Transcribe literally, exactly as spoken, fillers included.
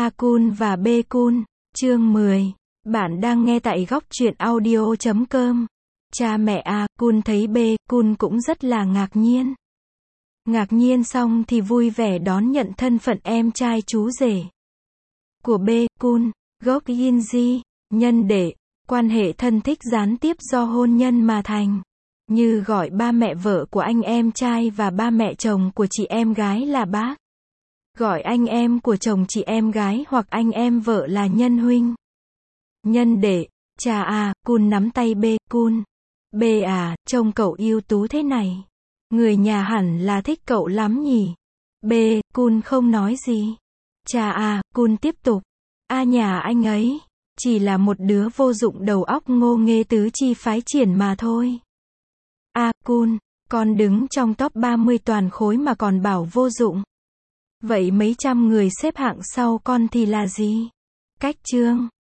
A Kun và B Kun, chương mười. Bạn đang nghe tại góc truyện audio chấm com. Cha mẹ A Kun thấy B Kun cũng rất là ngạc nhiên. Ngạc nhiên xong thì vui vẻ đón nhận thân phận em trai chú rể của B Kun, gốc Yinji, nhân đệ, quan hệ thân thích gián tiếp do hôn nhân mà thành. Như gọi ba mẹ vợ của anh em trai và ba mẹ chồng của chị em gái là bác. Gọi anh em của chồng chị em gái hoặc anh em vợ là nhân huynh. Nhân đệ, cha à, Kun nắm tay B Kun. B à, trông cậu ưu tú thế này. Người nhà hẳn là thích cậu lắm nhỉ. B Kun không nói gì. Cha à, Kun tiếp tục. A nhà anh ấy chỉ là một đứa vô dụng đầu óc ngô nghê tứ chi phái triển mà thôi. A Kun, con đứng trong top ba mươi toàn khối mà còn bảo vô dụng. Vậy mấy trăm người xếp hạng sau con thì là gì? Cách chương.